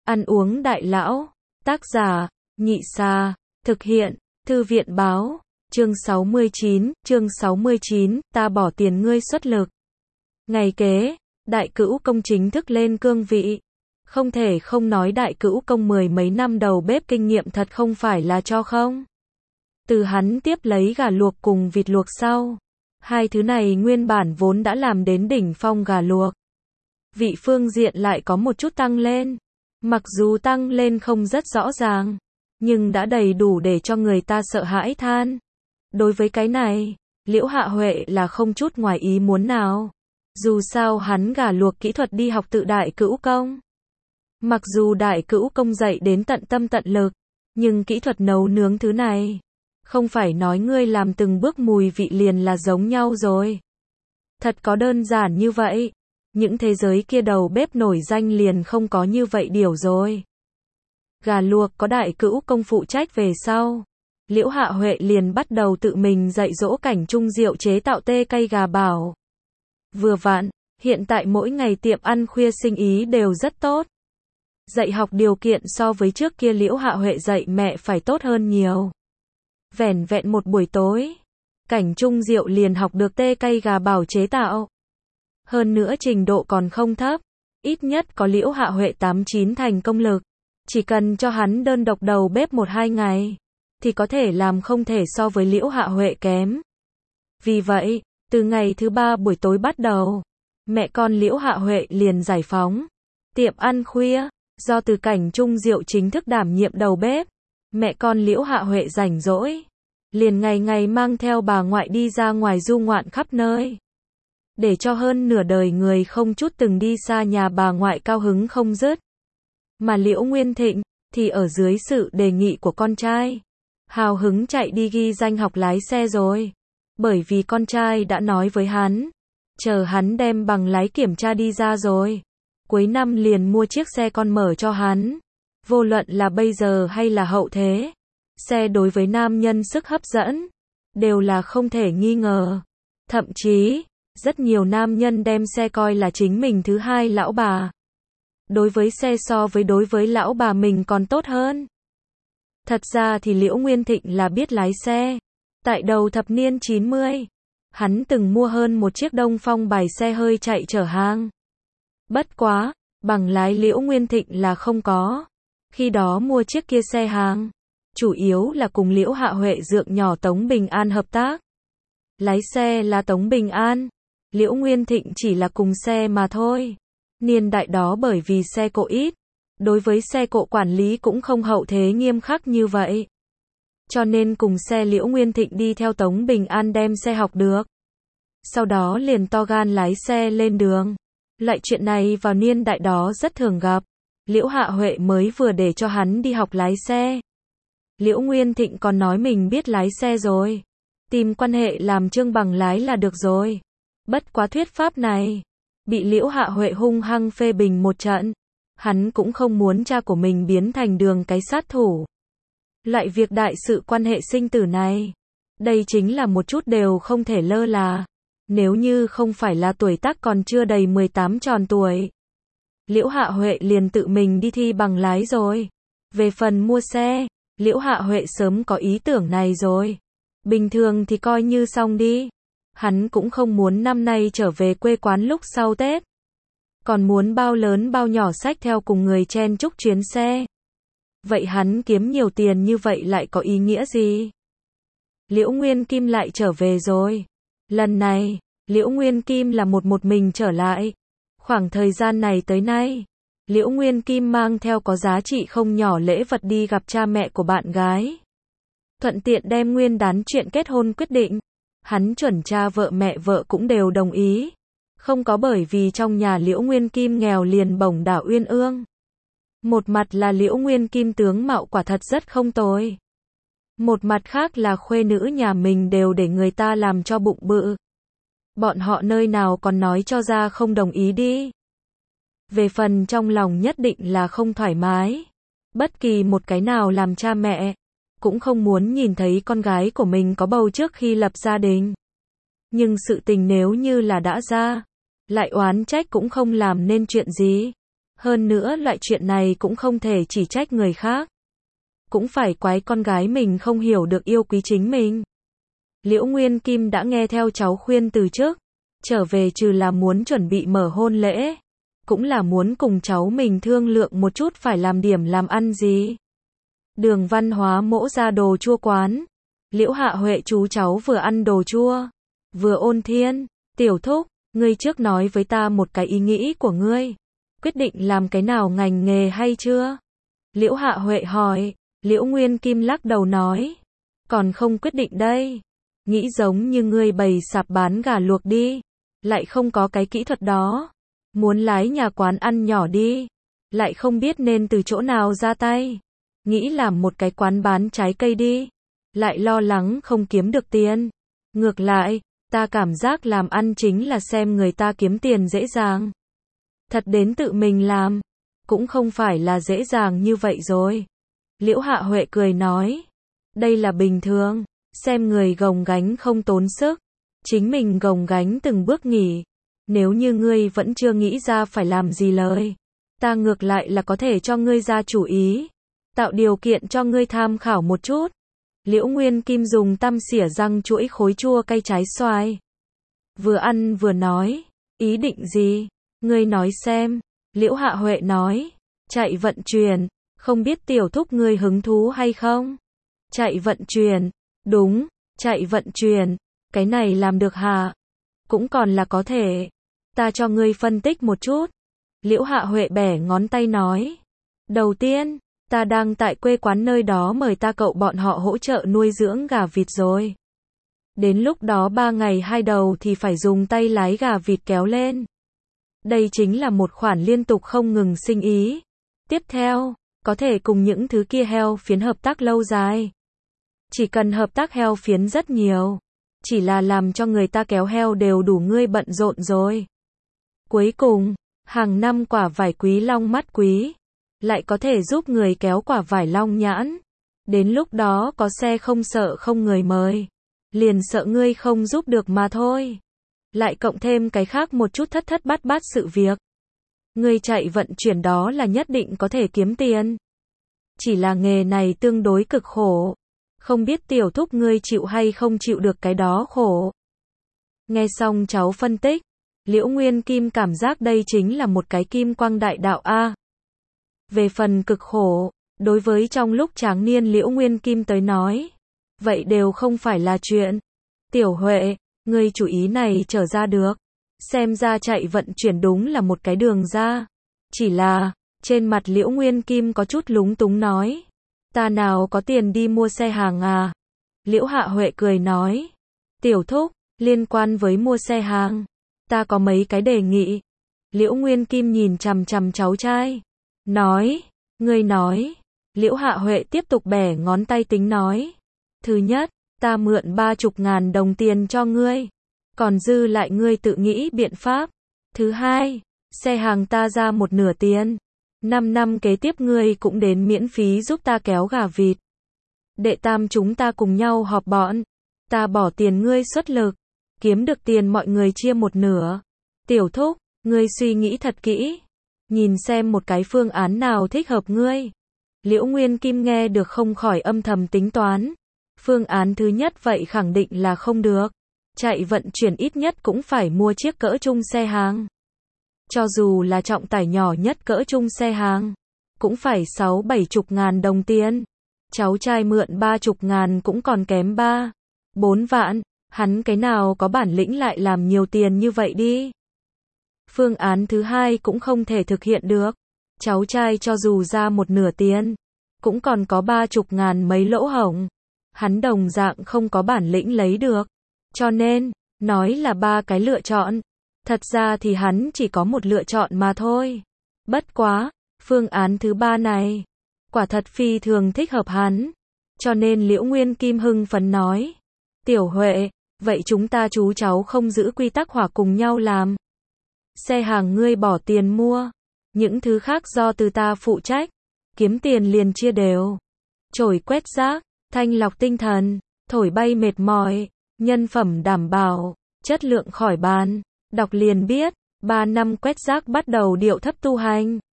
Ăn uống đại lão. Tác giả, Nhị Sa. Thực hiện, Thư viện báo. Chương 69, ta bỏ tiền ngươi xuất lực. Ngày kế, Đại Cữu Công chính thức lên cương vị. Không thể không nói Đại Cữu Công mười mấy năm đầu bếp kinh nghiệm thật không phải là cho không. Từ hắn tiếp lấy gà luộc cùng vịt luộc sau. Hai thứ này nguyên bản vốn đã làm đến đỉnh phong gà luộc. Vị phương diện lại có một chút tăng lên. Mặc dù tăng lên không rất rõ ràng, nhưng đã đầy đủ để cho người ta sợ hãi than. Đối với cái này, Liễu Hạ Huệ là không chút ngoài ý muốn nào. Dù sao hắn gà luộc kỹ thuật đi học tự Đại Cữu Công. Mặc dù Đại Cữu Công dạy đến tận tâm tận lực, nhưng kỹ thuật nấu nướng thứ này, không phải nói ngươi làm từng bước mùi vị liền là giống nhau rồi. Thật có đơn giản như vậy. Những thế giới kia đầu bếp nổi danh liền không có như vậy điều rồi. Gà luộc có Đại Cữu Công phụ trách về sau. Liễu Hạ Huệ liền bắt đầu tự mình dạy dỗ Cảnh Trung Diệu chế tạo tê cay gà bảo. Vừa vặn, hiện tại mỗi ngày tiệm ăn khuya sinh ý đều rất tốt. Dạy học điều kiện so với trước kia Liễu Hạ Huệ dạy mẹ phải tốt hơn nhiều. Vẻn vẹn một buổi tối, Cảnh Trung Diệu liền học được tê cay gà bảo chế tạo. Hơn nữa trình độ còn không thấp, ít nhất có Liễu Hạ Huệ 8-9 thành công lực. Chỉ cần cho hắn đơn độc đầu bếp 1-2 ngày, thì có thể làm không thể so với Liễu Hạ Huệ kém. Vì vậy, từ ngày thứ 3 buổi tối bắt đầu, mẹ con Liễu Hạ Huệ liền giải phóng. Tiệm ăn khuya, do từ Cảnh Trung Diệu chính thức đảm nhiệm đầu bếp, mẹ con Liễu Hạ Huệ rảnh rỗi, liền ngày ngày mang theo bà ngoại đi ra ngoài du ngoạn khắp nơi. Để cho hơn nửa đời người không chút từng đi xa nhà bà ngoại cao hứng không dứt. Mà Liễu Nguyên Thịnh, thì ở dưới sự đề nghị của con trai, hào hứng chạy đi ghi danh học lái xe rồi. Bởi vì con trai đã nói với hắn, chờ hắn đem bằng lái kiểm tra đi ra rồi, cuối năm liền mua chiếc xe con mở cho hắn. Vô luận là bây giờ hay là hậu thế, xe đối với nam nhân sức hấp dẫn, đều là không thể nghi ngờ. Thậm chí, rất nhiều nam nhân đem xe coi là chính mình thứ hai lão bà. Đối với xe so với đối với lão bà mình còn tốt hơn. Thật ra thì Liễu Nguyên Thịnh là biết lái xe. Tại đầu thập niên 90, hắn từng mua hơn một chiếc Đông Phong bài xe hơi chạy chở hàng. Bất quá, bằng lái Liễu Nguyên Thịnh là không có. Khi đó mua chiếc kia xe hàng, chủ yếu là cùng Liễu Hạ Huệ dượng nhỏ Tống Bình An hợp tác. Lái xe là Tống Bình An, Liễu Nguyên Thịnh chỉ là cùng xe mà thôi. Niên đại đó bởi vì xe cộ ít, đối với xe cộ quản lý cũng không hậu thế nghiêm khắc như vậy. Cho nên cùng xe Liễu Nguyên Thịnh đi theo Tống Bình An đem xe học được. Sau đó liền to gan lái xe lên đường. Loại chuyện này vào niên đại đó rất thường gặp. Liễu Hạ Huệ mới vừa để cho hắn đi học lái xe. Liễu Nguyên Thịnh còn nói mình biết lái xe rồi. Tìm quan hệ làm trương bằng lái là được rồi. Bất quá thuyết pháp này, bị Liễu Hạ Huệ hung hăng phê bình một trận. Hắn cũng không muốn cha của mình biến thành đường cái sát thủ. Loại việc đại sự quan hệ sinh tử này, đây chính là một chút đều không thể lơ là. Nếu như không phải là tuổi tác còn chưa đầy 18 tròn tuổi, Liễu Hạ Huệ liền tự mình đi thi bằng lái rồi. Về phần mua xe, Liễu Hạ Huệ sớm có ý tưởng này rồi. Bình thường thì coi như xong đi. Hắn cũng không muốn năm nay trở về quê quán lúc sau Tết. Còn muốn bao lớn bao nhỏ xách theo cùng người chen chúc chuyến xe. Vậy hắn kiếm nhiều tiền như vậy lại có ý nghĩa gì? Liễu Nguyên Kim lại trở về rồi. Lần này, Liễu Nguyên Kim là một mình trở lại. Khoảng thời gian này tới nay, Liễu Nguyên Kim mang theo có giá trị không nhỏ lễ vật đi gặp cha mẹ của bạn gái. Thuận tiện đem nguyên đán chuyện kết hôn quyết định. Hắn chuẩn cha vợ mẹ vợ cũng đều đồng ý. Không có bởi vì trong nhà Liễu Nguyên Kim nghèo liền bổng đảo uyên ương. Một mặt là Liễu Nguyên Kim tướng mạo quả thật rất không tồi. Một mặt khác là khuê nữ nhà mình đều để người ta làm cho bụng bự. Bọn họ nơi nào còn nói cho ra không đồng ý đi. Về phần trong lòng nhất định là không thoải mái. Bất kỳ một cái nào làm cha mẹ, cũng không muốn nhìn thấy con gái của mình có bầu trước khi lập gia đình. Nhưng sự tình nếu như là đã ra, lại oán trách cũng không làm nên chuyện gì. Hơn nữa loại chuyện này cũng không thể chỉ trách người khác. Cũng phải quái con gái mình không hiểu được yêu quý chính mình. Liễu Nguyên Kim đã nghe theo cháu khuyên từ trước. Trở về trừ là muốn chuẩn bị mở hôn lễ. Cũng là muốn cùng cháu mình thương lượng một chút phải làm điểm làm ăn gì. Đường Văn Hóa mỗ ra đồ chua quán. Liễu Hạ Huệ chú cháu vừa ăn đồ chua, vừa ôn thiên. Tiểu thúc, ngươi trước nói với ta một cái ý nghĩ của ngươi. Quyết định làm cái nào ngành nghề hay chưa? Liễu Hạ Huệ hỏi. Liễu Nguyên Kim lắc đầu nói. Còn không quyết định đây. Nghĩ giống như ngươi bày sạp bán gà luộc đi. Lại không có cái kỹ thuật đó. Muốn lái nhà quán ăn nhỏ đi. Lại không biết nên từ chỗ nào ra tay. Nghĩ làm một cái quán bán trái cây đi. Lại lo lắng không kiếm được tiền. Ngược lại, ta cảm giác làm ăn chính là xem người ta kiếm tiền dễ dàng. Thật đến tự mình làm, cũng không phải là dễ dàng như vậy rồi. Liễu Hạ Huệ cười nói. Đây là bình thường, xem người gồng gánh không tốn sức. Chính mình gồng gánh từng bước nghỉ. Nếu như ngươi vẫn chưa nghĩ ra phải làm gì lời, ta ngược lại là có thể cho ngươi ra chủ ý. Tạo điều kiện cho ngươi tham khảo một chút. Liễu Nguyên Kim dùng tăm xỉa răng chuỗi khối chua cay trái xoài. Vừa ăn vừa nói. Ý định gì? Ngươi nói xem. Liễu Hạ Huệ nói. Chạy vận chuyển. Không biết tiểu thúc ngươi hứng thú hay không? Chạy vận chuyển. Đúng, chạy vận chuyển. Cái này làm được hả? Cũng còn là có thể. Ta cho ngươi phân tích một chút. Liễu Hạ Huệ bẻ ngón tay nói. Đầu tiên, ta đang tại quê quán nơi đó mời ta cậu bọn họ hỗ trợ nuôi dưỡng gà vịt rồi. Đến lúc đó 3 ngày 2 đầu thì phải dùng tay lái gà vịt kéo lên. Đây chính là một khoản liên tục không ngừng sinh ý. Tiếp theo, có thể cùng những thứ kia heo phiến hợp tác lâu dài. Chỉ cần hợp tác heo phiến rất nhiều. Chỉ là làm cho người ta kéo heo đều đủ ngươi bận rộn rồi. Cuối cùng, hàng năm quả vải quý long mắt quý. Lại có thể giúp người kéo quả vải long nhãn. Đến lúc đó có xe không sợ không người mời. Liền sợ ngươi không giúp được mà thôi. Lại cộng thêm cái khác một chút thất thất bát bát sự việc. Ngươi chạy vận chuyển đó là nhất định có thể kiếm tiền. Chỉ là nghề này tương đối cực khổ. Không biết tiểu thúc ngươi chịu hay không chịu được cái đó khổ. Nghe xong cháu phân tích. Liễu Nguyên Kim cảm giác đây chính là một cái kim quang đại đạo a. Về phần cực khổ, đối với trong lúc tráng niên Liễu Nguyên Kim tới nói, vậy đều không phải là chuyện. Tiểu Huệ, ngươi chủ ý này trở ra được. Xem ra chạy vận chuyển đúng là một cái đường ra. Chỉ là, trên mặt Liễu Nguyên Kim có chút lúng túng nói. Ta nào có tiền đi mua xe hàng à? Liễu Hạ Huệ cười nói. Tiểu thúc, liên quan với mua xe hàng, ta có mấy cái đề nghị. Liễu Nguyên Kim nhìn chằm chằm cháu trai. Nói, ngươi nói. Liễu Hạ Huệ tiếp tục bẻ ngón tay tính nói. Thứ nhất, ta mượn 30.000 đồng tiền cho ngươi. Còn dư lại ngươi tự nghĩ biện pháp. Thứ hai, xe hàng ta ra một nửa tiền. 5 năm kế tiếp ngươi cũng đến miễn phí giúp ta kéo gà vịt. Đệ tam chúng ta cùng nhau họp bọn. Ta bỏ tiền ngươi xuất lực. Kiếm được tiền mọi người chia một nửa. Tiểu thúc, ngươi suy nghĩ thật kỹ. Nhìn xem một cái phương án nào thích hợp ngươi. Liễu Nguyên Kim nghe được không khỏi âm thầm tính toán. Phương án thứ nhất vậy khẳng định là không được. Chạy vận chuyển ít nhất cũng phải mua chiếc cỡ trung xe hàng. Cho dù là trọng tải nhỏ nhất cỡ trung xe hàng, cũng phải 60-70 đồng tiền. Cháu trai mượn 30.000 cũng còn kém 3-4 vạn. Hắn cái nào có bản lĩnh lại làm nhiều tiền như vậy đi. Phương án thứ hai cũng không thể thực hiện được. Cháu trai cho dù ra một nửa tiền, cũng còn có 30.000 mấy lỗ hổng. Hắn đồng dạng không có bản lĩnh lấy được. Cho nên, nói là 3 cái lựa chọn. Thật ra thì hắn chỉ có một lựa chọn mà thôi. Bất quá, phương án thứ 3 này, quả thật phi thường thích hợp hắn. Cho nên Liễu Nguyên Kim hưng phấn nói. Tiểu Huệ, vậy chúng ta chú cháu không giữ quy tắc hòa cùng nhau làm. Xe hàng ngươi bỏ tiền mua. Những thứ khác do từ ta phụ trách. Kiếm tiền liền chia đều. Chổi quét rác, thanh lọc tinh thần, thổi bay mệt mỏi, nhân phẩm đảm bảo, chất lượng khỏi bàn. Đọc liền biết, 3 năm quét rác bắt đầu điệu thấp tu hành.